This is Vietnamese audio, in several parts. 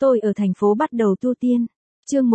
Tôi ở thành phố bắt đầu tu tiên. Chương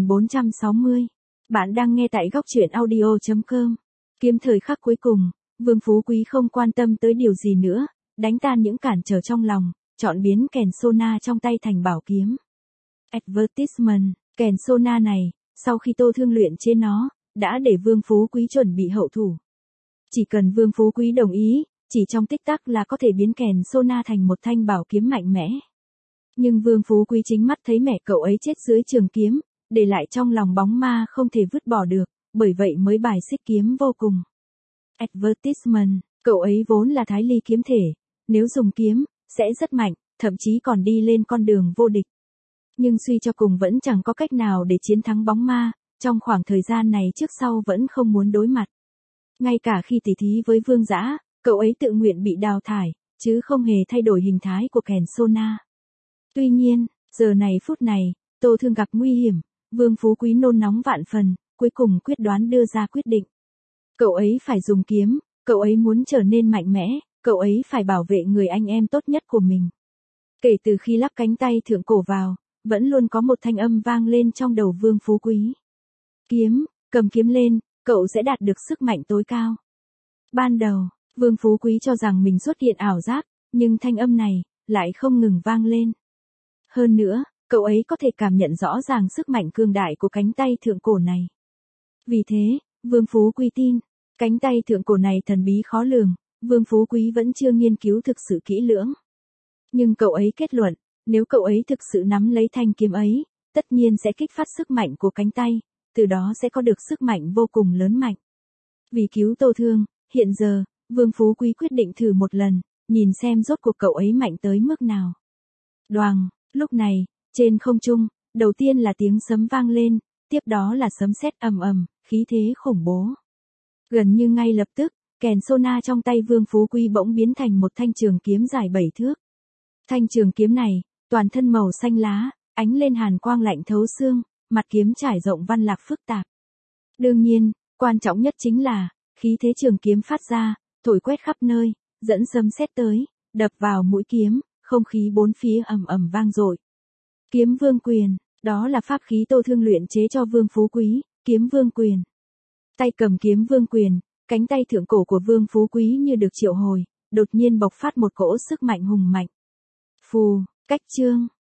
1460. Bạn đang nghe tại góc truyện audio.com. Kiếm thời khắc cuối cùng, Vương Phú Quý không quan tâm tới điều gì nữa, đánh tan những cản trở trong lòng, chọn biến kèn Sona trong tay thành bảo kiếm. Advertisement, kèn Sona này, sau khi Tô Thương luyện chế nó, đã để Vương Phú Quý chuẩn bị hậu thủ. Chỉ cần Vương Phú Quý đồng ý, chỉ trong tích tắc là có thể biến kèn Sona thành một thanh bảo kiếm mạnh mẽ. Nhưng Vương Phú Quý chính mắt thấy mẹ cậu ấy chết dưới trường kiếm, để lại trong lòng bóng ma không thể vứt bỏ được, bởi vậy mới bài xích kiếm vô cùng. Advertisement, cậu ấy vốn là Thái Ly kiếm thể, nếu dùng kiếm, sẽ rất mạnh, thậm chí còn đi lên con đường vô địch. Nhưng suy cho cùng vẫn chẳng có cách nào để chiến thắng bóng ma, trong khoảng thời gian này trước sau vẫn không muốn đối mặt. Ngay cả khi tỉ thí với Vương Dã, cậu ấy tự nguyện bị đào thải, chứ không hề thay đổi hình thái của kèn Sona. Tuy nhiên, giờ này phút này, Tô Thương gặp nguy hiểm, Vương Phú Quý nôn nóng vạn phần, cuối cùng quyết đoán đưa ra quyết định. Cậu ấy phải dùng kiếm, cậu ấy muốn trở nên mạnh mẽ, cậu ấy phải bảo vệ người anh em tốt nhất của mình. Kể từ khi lắp cánh tay thượng cổ vào, vẫn luôn có một thanh âm vang lên trong đầu Vương Phú Quý. Kiếm, cầm kiếm lên, cậu sẽ đạt được sức mạnh tối cao. Ban đầu, Vương Phú Quý cho rằng mình xuất hiện ảo giác, nhưng thanh âm này lại không ngừng vang lên. Hơn nữa, cậu ấy có thể cảm nhận rõ ràng sức mạnh cường đại của cánh tay thượng cổ này. Vì thế, Vương Phú Quý tin, cánh tay thượng cổ này thần bí khó lường, Vương Phú Quý vẫn chưa nghiên cứu thực sự kỹ lưỡng. Nhưng cậu ấy kết luận, nếu cậu ấy thực sự nắm lấy thanh kiếm ấy, tất nhiên sẽ kích phát sức mạnh của cánh tay, từ đó sẽ có được sức mạnh vô cùng lớn mạnh. Vì cứu Tô Thương, hiện giờ, Vương Phú Quý quyết định thử một lần, nhìn xem rốt cuộc cậu ấy mạnh tới mức nào. Đoàng, lúc này, trên không trung, đầu tiên là tiếng sấm vang lên, tiếp đó là sấm sét ầm ầm, khí thế khủng bố. Gần như ngay lập tức, kèn Sona trong tay Vương Phú Quý bỗng biến thành một thanh trường kiếm dài 7 thước. Thanh trường kiếm này, toàn thân màu xanh lá, ánh lên hàn quang lạnh thấu xương, mặt kiếm trải rộng văn lạc phức tạp. Đương nhiên, quan trọng nhất chính là, khí thế trường kiếm phát ra, thổi quét khắp nơi, dẫn sấm sét tới, đập vào mũi kiếm, không khí bốn phía ầm ầm vang dội. Kiếm Vương Quyền, đó là pháp khí Tô Thương luyện chế cho Vương Phú Quý, kiếm Vương Quyền. Tay cầm kiếm Vương Quyền, cánh tay thượng cổ của Vương Phú Quý như được triệu hồi, đột nhiên bộc phát một cỗ sức mạnh hùng mạnh. Phù, cách chương,